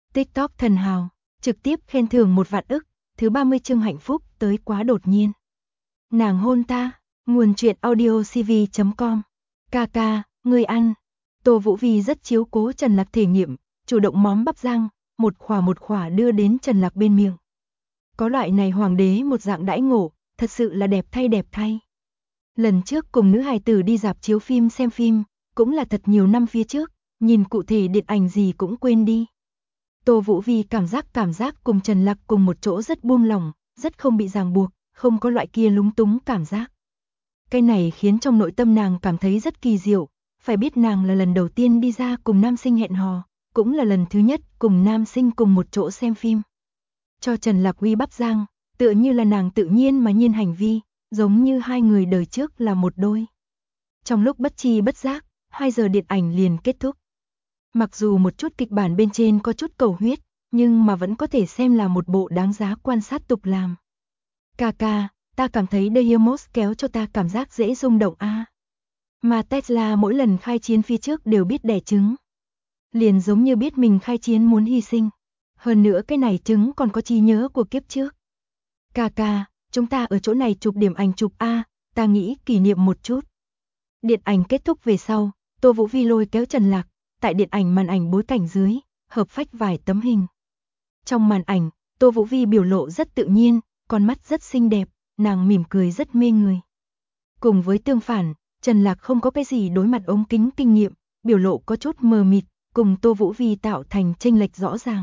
TikTok thần hào, trực tiếp khen thưởng 1.000.000 thứ 30 chương hạnh phúc tới quá đột nhiên. Nàng hôn ta, nguồn truyện audio cv.com. Ca, ngươi ăn. Tô Vũ Vi rất chiếu cố Trần Lạc thể nghiệm, chủ động móm bắp rang, một khỏa đưa đến Trần Lạc bên miệng. Có loại này hoàng đế một dạng đãi ngộ, thật sự là đẹp thay. Lần trước cùng nữ hài tử đi rạp chiếu phim xem phim, cũng là thật nhiều năm phía trước, nhìn cụ thể điện ảnh gì cũng quên đi. Tô Vũ Vi cảm giác cùng Trần Lạc cùng một chỗ rất buông lỏng, rất không bị ràng buộc, không có loại kia lúng túng cảm giác. Cái này khiến trong nội tâm nàng cảm thấy rất kỳ diệu, phải biết nàng là lần đầu tiên đi ra cùng nam sinh hẹn hò, cũng là lần thứ nhất cùng nam sinh cùng một chỗ xem phim. Cho Trần Lạc uy bắp rang, tựa như là nàng tự nhiên mà nhiên hành vi, giống như hai người đời trước là một đôi. Trong lúc bất tri bất giác, 2 giờ điện ảnh liền kết thúc. Mặc dù một chút kịch bản bên trên có chút cầu huyết, nhưng mà vẫn có thể xem là một bộ đáng giá quan sát tục làm. Ca, ta cảm thấy Deimos kéo cho ta cảm giác dễ rung động a. Mà Tesla mỗi lần khai chiến phía trước đều biết đẻ trứng. Liền giống như biết mình khai chiến muốn hy sinh. Hơn nữa cái này trứng còn có trí nhớ của kiếp trước. Ca, chúng ta ở chỗ này chụp điểm ảnh chụp a, ta nghĩ kỷ niệm một chút. Điện ảnh kết thúc về sau, Tô Vũ Vi lôi kéo Trần Lạc, tại điện ảnh màn ảnh bối cảnh dưới, hợp phách vài tấm hình. Trong màn ảnh, Tô Vũ Vi biểu lộ rất tự nhiên, con mắt rất xinh đẹp, nàng mỉm cười rất mê người. Cùng với tương phản, Trần Lạc không có cái gì đối mặt ống kính kinh nghiệm, biểu lộ có chút mờ mịt, cùng Tô Vũ Vi tạo thành chênh lệch rõ ràng.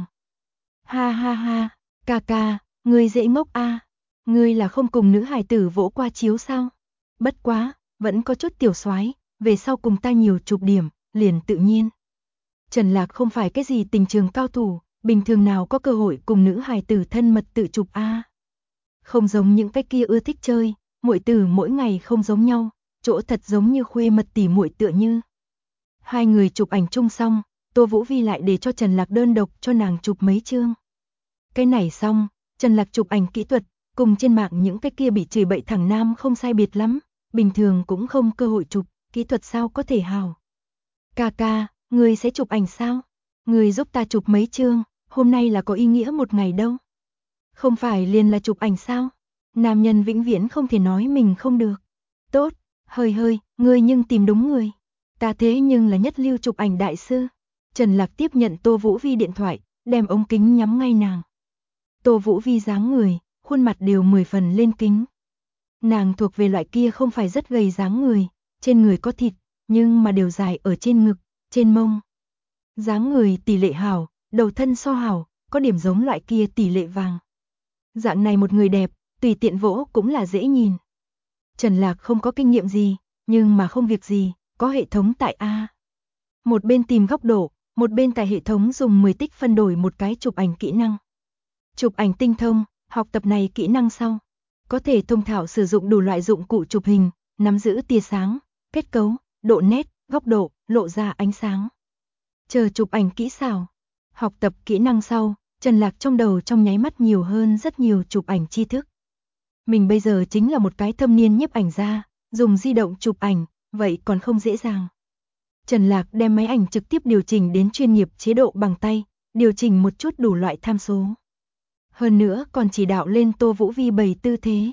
Ha, ca, ngươi dễ ngốc a, ngươi là không cùng nữ hài tử vỗ qua chiếu sao? Bất quá, vẫn có chút tiểu soái, về sau cùng ta nhiều chụp điểm, liền tự nhiên. Trần Lạc không phải cái gì tình trường cao thủ, bình thường nào có cơ hội cùng nữ hài tử thân mật tự chụp a. Không giống những cái kia ưa thích chơi, muội tử mỗi ngày không giống nhau, chỗ thật giống như khuê mật tỉ muội tựa như. Hai người chụp ảnh chung xong, Tô Vũ Vi lại để cho Trần Lạc đơn độc cho nàng chụp mấy chương. Cái này xong, Trần Lạc chụp ảnh kỹ thuật, cùng trên mạng những cái kia bị chửi bậy thẳng nam không sai biệt lắm, bình thường cũng không cơ hội chụp, kỹ thuật sao có thể hào. Ca, ngươi sẽ chụp ảnh sao? Ngươi giúp ta chụp mấy chương, hôm nay là có ý nghĩa một ngày đâu. Không phải liền là chụp ảnh sao? Nam nhân vĩnh viễn không thể nói mình không được. Tốt, hơi, ngươi nhưng tìm đúng người. Ta thế nhưng là nhất lưu chụp ảnh đại sư. Trần Lạc tiếp nhận Tô Vũ Vi điện thoại, đem ống kính nhắm ngay nàng. Tô Vũ Vi dáng người, khuôn mặt đều 10 phần lên kính. Nàng thuộc về loại kia không phải rất gầy dáng người, trên người có thịt, nhưng mà đều dài ở trên ngực, trên mông. Dáng người tỷ lệ hảo, đầu thân so hảo, có điểm giống loại kia tỷ lệ vàng. Dạng này một người đẹp, tùy tiện vỗ cũng là dễ nhìn. Trần Lạc không có kinh nghiệm gì, nhưng mà không việc gì, có hệ thống tại A. Một bên tìm góc độ, một bên tại hệ thống dùng 10 tích phân đổi một cái chụp ảnh kỹ năng. Chụp ảnh tinh thông, học tập này kỹ năng sau. Có thể thông thạo sử dụng đủ loại dụng cụ chụp hình, nắm giữ tia sáng, kết cấu, độ nét, góc độ, lộ ra ánh sáng. Chờ chụp ảnh kỹ xảo. Học tập kỹ năng sau, Trần Lạc trong đầu trong nháy mắt nhiều hơn rất nhiều chụp ảnh tri thức. Mình bây giờ chính là một cái thâm niên nhiếp ảnh gia, dùng di động chụp ảnh, vậy còn không dễ dàng. Trần Lạc đem máy ảnh trực tiếp điều chỉnh đến chuyên nghiệp chế độ bằng tay, điều chỉnh một chút đủ loại tham số. Hơn nữa còn chỉ đạo lên Tô Vũ Vi bày tư thế.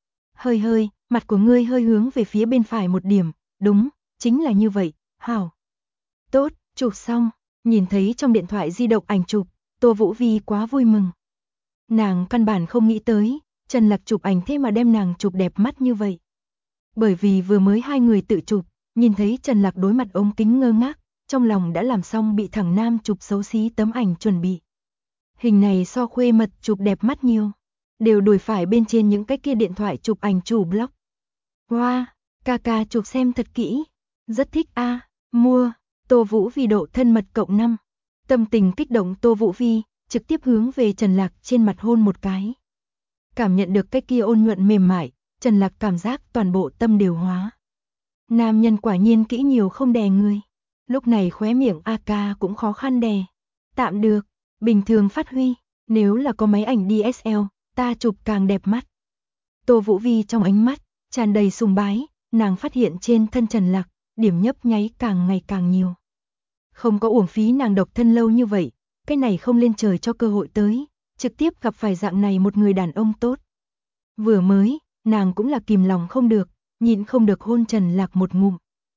Hơi, mặt của ngươi hơi hướng về phía bên phải một điểm, đúng, chính là như vậy, hảo. Tốt, chụp xong, nhìn thấy trong điện thoại di động ảnh chụp, Tô Vũ Vi quá vui mừng. Nàng căn bản không nghĩ tới, Trần Lạc chụp ảnh thế mà đem nàng chụp đẹp mắt như vậy. Bởi vì vừa mới hai người tự chụp, nhìn thấy Trần Lạc đối mặt ống kính ngơ ngác, trong lòng đã làm xong bị thằng nam chụp xấu xí tấm ảnh chuẩn bị. Hình này so khuê mật chụp đẹp mắt nhiều, đều đuổi phải bên trên những cái kia điện thoại chụp ảnh chủ blog. Wow, ca chụp xem thật kỹ, rất thích a, mua. Tô Vũ Vi độ thân mật cộng 5. Tâm tình kích động Tô Vũ Vi, trực tiếp hướng về Trần Lạc trên mặt hôn một cái. Cảm nhận được cái kia ôn nhuận mềm mại, Trần Lạc cảm giác toàn bộ tâm đều hóa. Nam nhân quả nhiên kỹ nhiều không đè người. Lúc này khóe miệng AK cũng khó khăn đè. Tạm được, bình thường phát huy, nếu là có máy ảnh DSL, ta chụp càng đẹp mắt. Tô Vũ Vi trong ánh mắt tràn đầy sùng bái, nàng phát hiện trên thân Trần Lạc, điểm nhấp nháy càng ngày càng nhiều. Không có uổng phí nàng độc thân lâu như vậy, cái này không lên trời cho cơ hội tới, trực tiếp gặp phải dạng này một người đàn ông tốt. Vừa mới, nàng cũng là kìm lòng không được, nhịn không được hôn Trần Lạc một ngụm.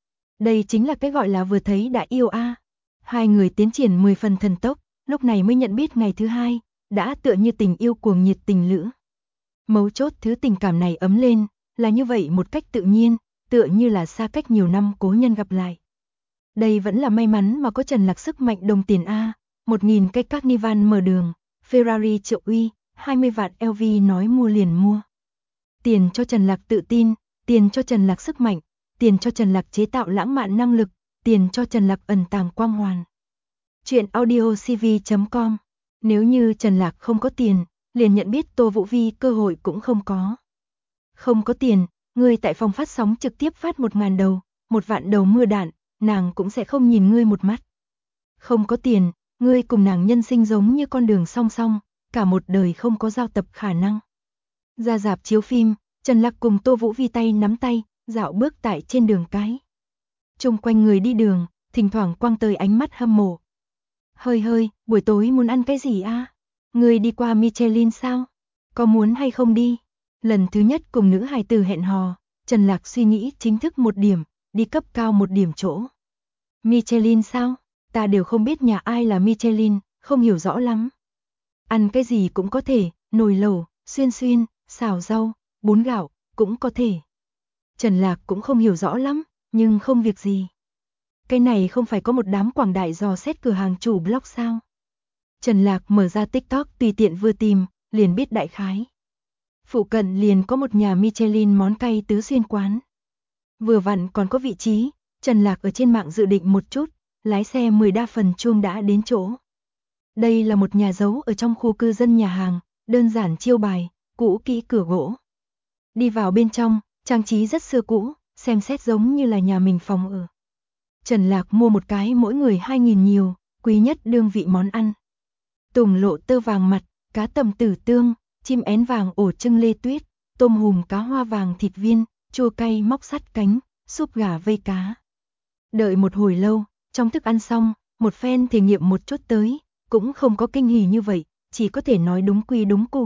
Đây chính là cái gọi là vừa thấy đã yêu a. Hai người tiến triển 10 phần thần tốc, lúc này mới nhận biết ngày thứ hai, đã tựa như tình yêu cuồng nhiệt tình lữ. Mấu chốt thứ tình cảm này ấm lên, là như vậy một cách tự nhiên, tựa như là xa cách nhiều năm cố nhân gặp lại. Đây vẫn là may mắn mà có Trần Lạc sức mạnh đồng tiền a, 1000 cây Carnival mở đường, Ferrari triệu uy, 20 vạn LV nói mua liền mua. Tiền cho Trần Lạc tự tin, tiền cho Trần Lạc sức mạnh, tiền cho Trần Lạc chế tạo lãng mạn năng lực, tiền cho Trần Lạc ẩn tàng quang hoàn. Chuyện audiocv.com. Nếu như Trần Lạc không có tiền, liền nhận biết Tô Vũ Vi cơ hội cũng không có. Không có tiền, ngươi tại phòng phát sóng trực tiếp phát 1000 đầu, 1 vạn đầu mưa đạn, nàng cũng sẽ không nhìn ngươi một mắt. Không có tiền, ngươi cùng nàng nhân sinh giống như con đường song song, cả một đời không có giao tập khả năng. Ra rạp chiếu phim, Trần Lạc cùng Tô Vũ Vi tay nắm tay, dạo bước tại trên đường cái. Chung quanh người đi đường, thỉnh thoảng quăng tới ánh mắt hâm mộ. Hơi hơi, buổi tối muốn ăn cái gì a? Ngươi đi qua Michelin sao? Có muốn hay không đi? Lần thứ nhất cùng nữ hài tử hẹn hò, Trần Lạc suy nghĩ chính thức một điểm, đi cấp cao một điểm chỗ. Michelin sao? Ta đều không biết nhà ai là Michelin, không hiểu rõ lắm. Ăn cái gì cũng có thể, nồi lẩu, xuyên xuyên, xào rau, bún gạo, cũng có thể. Trần Lạc cũng không hiểu rõ lắm, nhưng không việc gì. Cái này không phải có một đám quảng đại dò xét cửa hàng chủ blog sao? Trần Lạc mở ra TikTok tùy tiện vừa tìm, liền biết đại khái. Phụ cận liền có một nhà Michelin món cay tứ xuyên quán. Vừa vặn còn có vị trí, Trần Lạc ở trên mạng dự định một chút, lái xe 10 đa phần chuông đã đến chỗ. Đây là một nhà giấu ở trong khu cư dân nhà hàng, đơn giản chiêu bài, cũ kỹ cửa gỗ. Đi vào bên trong, trang trí rất xưa cũ, xem xét giống như là nhà mình phòng ở. Trần Lạc mua một cái mỗi người 2000 nhiều, quý nhất đương vị món ăn. Tùng lộ tơ vàng mặt, cá tầm tử tương, chim én vàng ổ trưng lê tuyết, tôm hùm cá hoa vàng thịt viên, chua cay móc sắt cánh, súp gà vây cá. Đợi một hồi lâu, trong thức ăn xong, một phen thể nghiệm một chút tới, cũng không có kinh hỉ như vậy, chỉ có thể nói đúng quy đúng củ.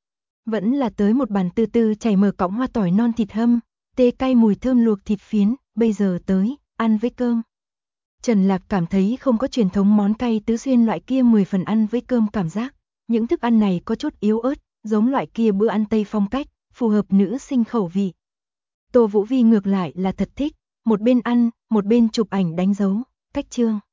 Vẫn là tới một bàn từ từ chảy mở cọng hoa tỏi non thịt hâm, tê cay mùi thơm luộc thịt phiến, bây giờ tới, ăn với cơm. Trần Lạc cảm thấy không có truyền thống món cay tứ xuyên loại kia 10 phần ăn với cơm cảm giác. Những thức ăn này có chút yếu ớt, giống loại kia bữa ăn Tây phong cách, phù hợp nữ sinh khẩu vị. Tô Vũ Vi ngược lại là thật thích, một bên ăn, một bên chụp ảnh đánh dấu, cách chương.